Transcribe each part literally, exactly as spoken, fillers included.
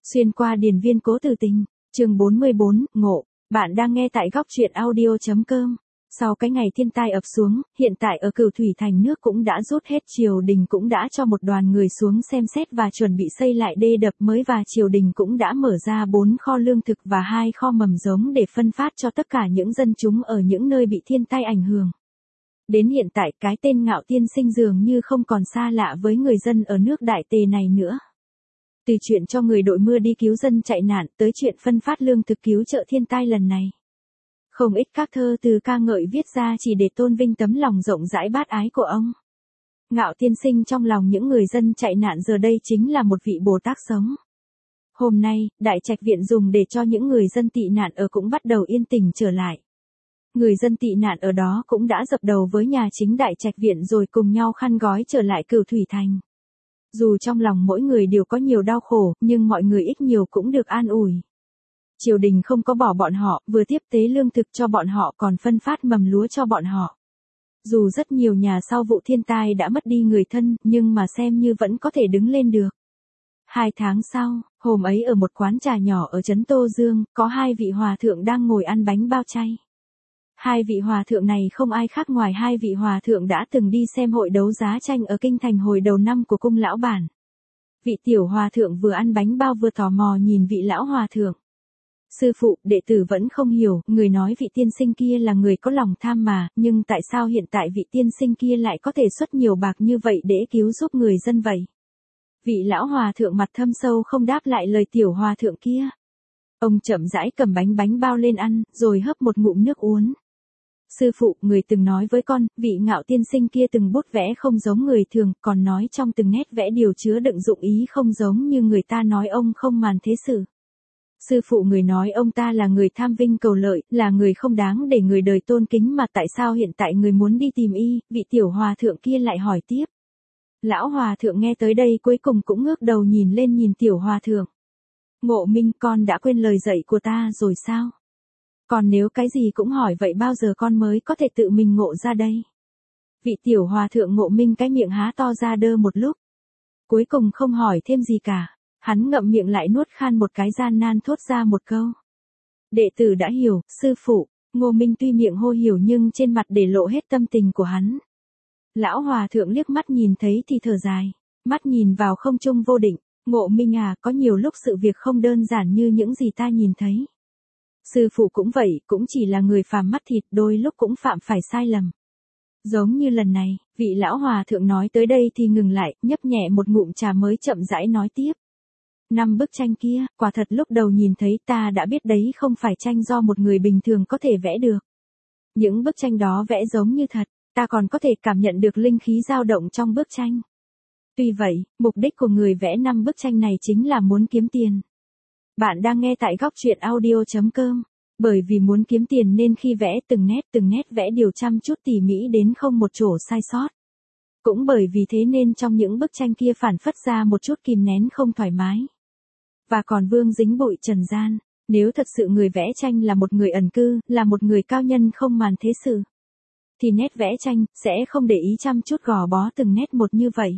Xuyên qua điền viên cố tử tình, chương bốn mươi bốn, ngộ, bạn đang nghe tại góc truyện audio.com. Sau cái ngày thiên tai ập xuống, hiện tại ở Cửu Thủy Thành nước cũng đã rút hết, triều đình cũng đã cho một đoàn người xuống xem xét và chuẩn bị xây lại đê đập mới, và triều đình cũng đã mở ra bốn kho lương thực và hai kho mầm giống để phân phát cho tất cả những dân chúng ở những nơi bị thiên tai ảnh hưởng. Đến hiện tại, cái tên Ngạo Tiên Sinh dường như không còn xa lạ với người dân ở nước Đại Tề này nữa. Từ chuyện cho người đội mưa đi cứu dân chạy nạn tới chuyện phân phát lương thực cứu trợ thiên tai lần này, không ít các thơ từ ca ngợi viết ra chỉ để tôn vinh tấm lòng rộng rãi bát ái của ông. Ngạo Tiên Sinh trong lòng những người dân chạy nạn giờ đây chính là một vị Bồ Tát sống. Hôm nay, Đại Trạch Viện dùng để cho những người dân tị nạn ở cũng bắt đầu yên tĩnh trở lại. Người dân tị nạn ở đó cũng đã dập đầu với nhà chính Đại Trạch Viện rồi cùng nhau khăn gói trở lại Cửu Thủy Thành. Dù trong lòng mỗi người đều có nhiều đau khổ, nhưng mọi người ít nhiều cũng được an ủi. Triều đình không có bỏ bọn họ, vừa tiếp tế lương thực cho bọn họ còn phân phát mầm lúa cho bọn họ. Dù rất nhiều nhà sau vụ thiên tai đã mất đi người thân, nhưng mà xem như vẫn có thể đứng lên được. Hai tháng sau, hôm ấy ở một quán trà nhỏ ở trấn Tô Dương, có hai vị hòa thượng đang ngồi ăn bánh bao chay. Hai vị hòa thượng này không ai khác ngoài hai vị hòa thượng đã từng đi xem hội đấu giá tranh ở Kinh Thành hồi đầu năm của cung lão bản. Vị tiểu hòa thượng vừa ăn bánh bao vừa tò mò nhìn vị lão hòa thượng. Sư phụ, đệ tử vẫn không hiểu, người nói vị tiên sinh kia là người có lòng tham mà, nhưng tại sao hiện tại vị tiên sinh kia lại có thể xuất nhiều bạc như vậy để cứu giúp người dân vậy? Vị lão hòa thượng mặt thâm sâu không đáp lại lời tiểu hòa thượng kia. Ông chậm rãi cầm bánh bánh bao lên ăn, rồi hấp một ngụm nước uống. Sư phụ, người từng nói với con, vị Ngạo Tiên Sinh kia từng bút vẽ không giống người thường, còn nói trong từng nét vẽ điều chứa đựng dụng ý không giống như người ta nói ông không màn thế sự. Sư phụ, người nói ông ta là người tham vinh cầu lợi, là người không đáng để người đời tôn kính, mà tại sao hiện tại người muốn đi tìm y? Vị tiểu hòa thượng kia lại hỏi tiếp. Lão hòa thượng nghe tới đây cuối cùng cũng ngước đầu nhìn lên nhìn tiểu hòa thượng. Ngộ Minh, con đã quên lời dạy của ta rồi sao? Còn nếu cái gì cũng hỏi vậy bao giờ con mới có thể tự mình ngộ ra đây? Vị tiểu hòa thượng Ngộ Minh cái miệng há to ra đơ một lúc. Cuối cùng không hỏi thêm gì cả. Hắn ngậm miệng lại nuốt khan một cái, gian nan thốt ra một câu. Đệ tử đã hiểu, sư phụ. Ngô Minh tuy miệng hô hiểu nhưng trên mặt để lộ hết tâm tình của hắn. Lão hòa thượng liếc mắt nhìn thấy thì thở dài. Mắt nhìn vào không trung vô định. Ngộ Minh à, có nhiều lúc sự việc không đơn giản như những gì ta nhìn thấy. Sư phụ cũng vậy, cũng chỉ là người phàm mắt thịt, đôi lúc cũng phạm phải sai lầm. Giống như lần này, vị lão hòa thượng nói tới đây thì ngừng lại, nhấp nhẹ một ngụm trà mới chậm rãi nói tiếp. Năm bức tranh kia, quả thật lúc đầu nhìn thấy ta đã biết đấy không phải tranh do một người bình thường có thể vẽ được. Những bức tranh đó vẽ giống như thật, ta còn có thể cảm nhận được linh khí dao động trong bức tranh. Tuy vậy, mục đích của người vẽ năm bức tranh này chính là muốn kiếm tiền. Bạn đang nghe tại góc truyện audio.com. Bởi vì muốn kiếm tiền nên khi vẽ từng nét từng nét vẽ đều chăm chút tỉ mỉ đến không một chỗ sai sót. Cũng bởi vì thế nên trong những bức tranh kia phản phất ra một chút kìm nén không thoải mái. Và còn vương dính bụi trần gian. Nếu thật sự người vẽ tranh là một người ẩn cư, là một người cao nhân không màn thế sự, thì nét vẽ tranh sẽ không để ý chăm chút gò bó từng nét một như vậy,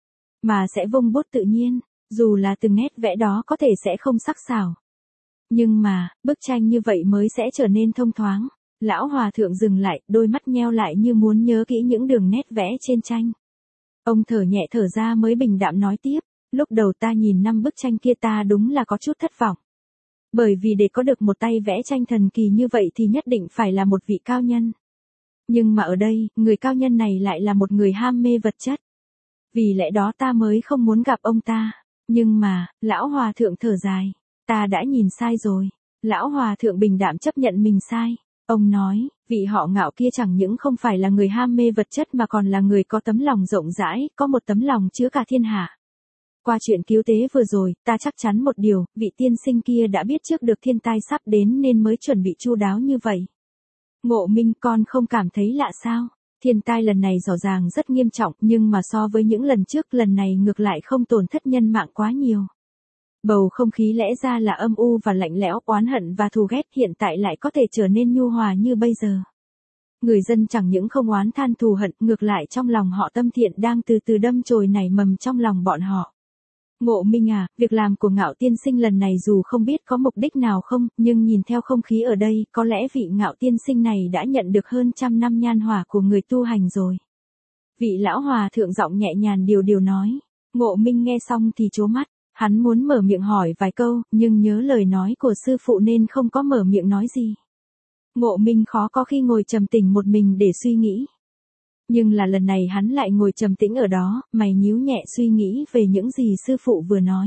mà sẽ vung bút tự nhiên. Dù là từng nét vẽ đó có thể sẽ không sắc sảo, nhưng mà, bức tranh như vậy mới sẽ trở nên thông thoáng. Lão hòa thượng dừng lại, đôi mắt nheo lại như muốn nhớ kỹ những đường nét vẽ trên tranh. Ông thở nhẹ thở ra mới bình đạm nói tiếp. Lúc đầu ta nhìn năm bức tranh kia ta đúng là có chút thất vọng. Bởi vì để có được một tay vẽ tranh thần kỳ như vậy thì nhất định phải là một vị cao nhân. Nhưng mà ở đây, người cao nhân này lại là một người ham mê vật chất. Vì lẽ đó ta mới không muốn gặp ông ta. Nhưng mà, lão hòa thượng thở dài. Ta đã nhìn sai rồi. Lão hòa thượng bình đạm chấp nhận mình sai. Ông nói, vị họ Ngạo kia chẳng những không phải là người ham mê vật chất mà còn là người có tấm lòng rộng rãi, có một tấm lòng chứa cả thiên hạ. Qua chuyện cứu tế vừa rồi, ta chắc chắn một điều, vị tiên sinh kia đã biết trước được thiên tai sắp đến nên mới chuẩn bị chu đáo như vậy. Ngộ Minh, con không cảm thấy lạ sao? Thiên tai lần này rõ ràng rất nghiêm trọng, nhưng mà so với những lần trước, lần này ngược lại không tổn thất nhân mạng quá nhiều. Bầu không khí lẽ ra là âm u và lạnh lẽo, oán hận và thù ghét hiện tại lại có thể trở nên nhu hòa như bây giờ. Người dân chẳng những không oán than thù hận, ngược lại trong lòng họ tâm thiện đang từ từ đâm chồi nảy mầm trong lòng bọn họ. Ngộ Minh à, việc làm của Ngạo tiên sinh lần này dù không biết có mục đích nào không, nhưng nhìn theo không khí ở đây, có lẽ vị Ngạo tiên sinh này đã nhận được hơn trăm năm nhan hỏa của người tu hành rồi. Vị lão hòa thượng giọng nhẹ nhàng điều điều nói. Ngộ Minh nghe xong thì trố mắt, hắn muốn mở miệng hỏi vài câu, nhưng nhớ lời nói của sư phụ nên không có mở miệng nói gì. Ngộ Minh khó có khi ngồi trầm tĩnh một mình để suy nghĩ. Nhưng là lần này hắn lại ngồi trầm tĩnh ở đó, mày nhíu nhẹ suy nghĩ về những gì sư phụ vừa nói.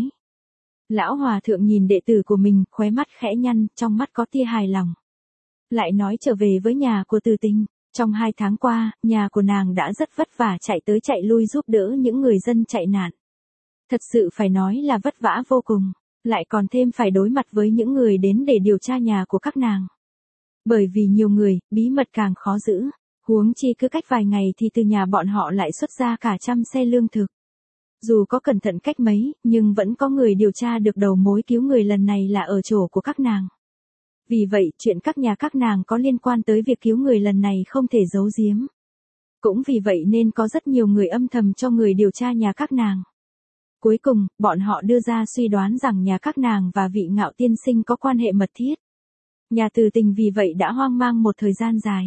Lão hòa thượng nhìn đệ tử của mình, khóe mắt khẽ nhăn, trong mắt có tia hài lòng. Lại nói trở về với nhà của Từ Tình, trong hai tháng qua, nhà của nàng đã rất vất vả chạy tới chạy lui giúp đỡ những người dân chạy nạn. Thật sự phải nói là vất vả vô cùng, lại còn thêm phải đối mặt với những người đến để điều tra nhà của các nàng. Bởi vì nhiều người, bí mật càng khó giữ. Huống chi cứ cách vài ngày thì từ nhà bọn họ lại xuất ra cả trăm xe lương thực. Dù có cẩn thận cách mấy, nhưng vẫn có người điều tra được đầu mối cứu người lần này là ở chỗ của các nàng. Vì vậy, chuyện các nhà các nàng có liên quan tới việc cứu người lần này không thể giấu giếm. Cũng vì vậy nên có rất nhiều người âm thầm cho người điều tra nhà các nàng. Cuối cùng, bọn họ đưa ra suy đoán rằng nhà các nàng và vị Ngạo tiên sinh có quan hệ mật thiết. Nhà Từ Tình vì vậy đã hoang mang một thời gian dài.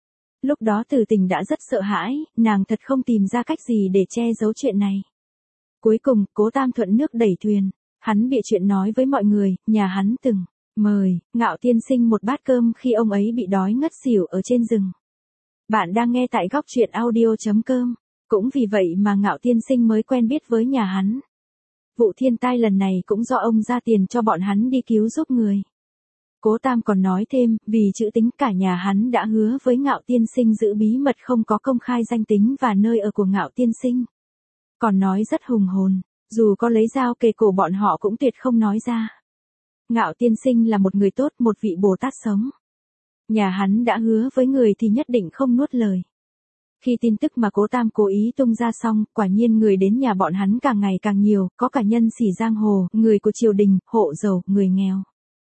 Lúc đó Từ Tình đã rất sợ hãi, nàng thật không tìm ra cách gì để che giấu chuyện này. Cuối cùng, Cố Tam thuận nước đẩy thuyền, hắn bịa chuyện nói với mọi người, nhà hắn từng mời Ngạo tiên sinh một bát cơm khi ông ấy bị đói ngất xỉu ở trên rừng. Bạn đang nghe tại góc truyện audio chấm com, cũng vì vậy mà Ngạo tiên sinh mới quen biết với nhà hắn. Vụ thiên tai lần này cũng do ông ra tiền cho bọn hắn đi cứu giúp người. Cố Tam còn nói thêm, vì chữ tính cả nhà hắn đã hứa với Ngạo tiên sinh giữ bí mật không có công khai danh tính và nơi ở của Ngạo tiên sinh. Còn nói rất hùng hồn, dù có lấy dao kề cổ bọn họ cũng tuyệt không nói ra. Ngạo tiên sinh là một người tốt, một vị Bồ Tát sống. Nhà hắn đã hứa với người thì nhất định không nuốt lời. Khi tin tức mà Cố Tam cố ý tung ra xong, quả nhiên người đến nhà bọn hắn càng ngày càng nhiều, có cả nhân sĩ giang hồ, người của triều đình, hộ giàu, người nghèo.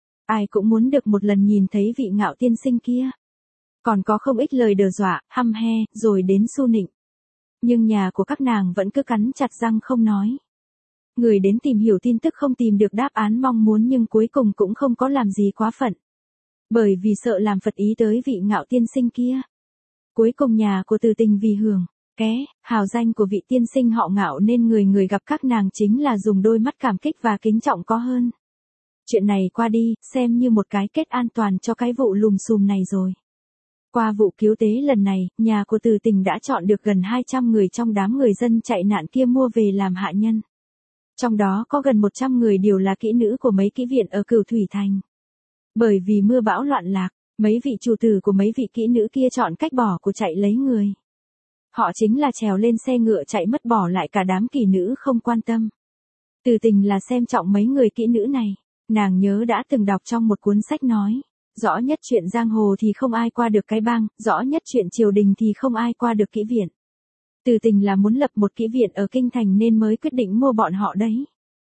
Ai cũng muốn được một lần nhìn thấy vị Ngạo tiên sinh kia. Còn có không ít lời đe dọa, hăm he, rồi đến su nịnh. Nhưng nhà của các nàng vẫn cứ cắn chặt răng không nói. Người đến tìm hiểu tin tức không tìm được đáp án mong muốn nhưng cuối cùng cũng không có làm gì quá phận. Bởi vì sợ làm phật ý tới vị Ngạo tiên sinh kia. Cuối cùng nhà của Từ Tình vì hưởng ké hào danh của vị tiên sinh họ Ngạo nên người người gặp các nàng chính là dùng đôi mắt cảm kích và kính trọng có hơn. Chuyện này qua đi, xem như một cái kết an toàn cho cái vụ lùm xùm này rồi. Qua vụ cứu tế lần này, nhà của Từ Tình đã chọn được gần hai trăm người trong đám người dân chạy nạn kia mua về làm hạ nhân. Trong đó có gần một trăm người đều là kỹ nữ của mấy kỹ viện ở Cửu Thủy Thành. Bởi vì mưa bão loạn lạc, mấy vị chủ tử của mấy vị kỹ nữ kia chọn cách bỏ của chạy lấy người. Họ chính là trèo lên xe ngựa chạy mất bỏ lại cả đám kỹ nữ không quan tâm. Từ Tình là xem trọng mấy người kỹ nữ này. Nàng nhớ đã từng đọc trong một cuốn sách nói, rõ nhất chuyện giang hồ thì không ai qua được cái bang, rõ nhất chuyện triều đình thì không ai qua được kỹ viện. Từ Tình là muốn lập một kỹ viện ở Kinh Thành nên mới quyết định mua bọn họ đấy.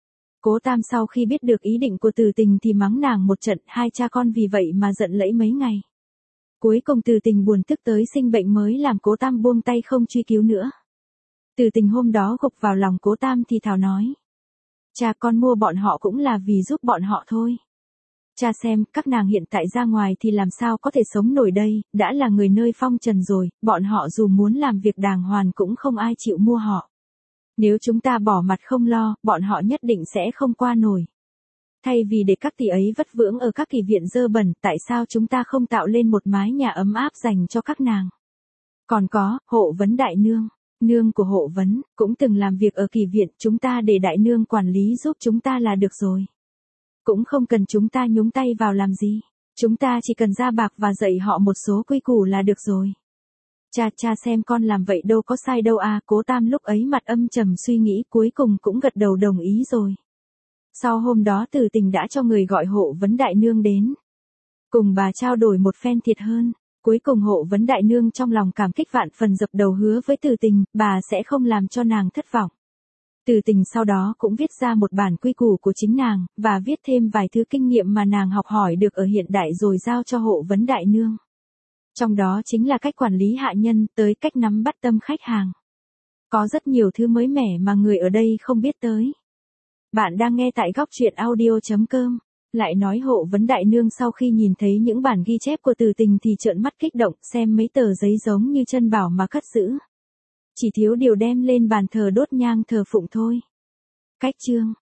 Cố Tam sau khi biết được ý định của Từ Tình thì mắng nàng một trận, hai cha con vì vậy mà giận lẫy mấy ngày. Cuối cùng Từ Tình buồn tức tới sinh bệnh mới làm Cố Tam buông tay không truy cứu nữa. Từ Tình hôm đó gục vào lòng Cố Tam thì thào nói. Cha con mua bọn họ cũng là vì giúp bọn họ thôi. Cha xem, các nàng hiện tại ra ngoài thì làm sao có thể sống nổi đây, đã là người nơi phong trần rồi, bọn họ dù muốn làm việc đàng hoàng cũng không ai chịu mua họ. Nếu chúng ta bỏ mặt không lo, bọn họ nhất định sẽ không qua nổi. Thay vì để các tỷ ấy vất vưởng ở các kỳ viện dơ bẩn, tại sao chúng ta không tạo lên một mái nhà ấm áp dành cho các nàng? Còn có, Hộ Vấn đại nương. Nương của Hộ Vấn, cũng từng làm việc ở kỳ viện, chúng ta để đại nương quản lý giúp chúng ta là được rồi. Cũng không cần chúng ta nhúng tay vào làm gì. Chúng ta chỉ cần ra bạc và dạy họ một số quy củ là được rồi. Cha cha xem con làm vậy đâu có sai đâu à, Cố Tam lúc ấy mặt âm trầm suy nghĩ cuối cùng cũng gật đầu đồng ý rồi. Sau hôm đó Từ Tình đã cho người gọi Hộ Vấn đại nương đến. Cùng bà trao đổi một phen thiệt hơn. Cuối cùng Hộ Vấn đại nương trong lòng cảm kích vạn phần dập đầu hứa với Từ Tình, bà sẽ không làm cho nàng thất vọng. Từ Tình sau đó cũng viết ra một bản quy củ của chính nàng, và viết thêm vài thứ kinh nghiệm mà nàng học hỏi được ở hiện đại rồi giao cho Hộ Vấn đại nương. Trong đó chính là cách quản lý hạ nhân, tới cách nắm bắt tâm khách hàng. Có rất nhiều thứ mới mẻ mà người ở đây không biết tới. Bạn đang nghe tại góc truyện audio chấm com. Lại nói Hộ Vấn Đại Nương sau khi nhìn thấy những bản ghi chép của Từ Tình thì trợn mắt kích động, xem mấy tờ giấy giống như chân bảo mà cất giữ. Chỉ thiếu điều đem lên bàn thờ đốt nhang thờ phụng thôi. Cách chương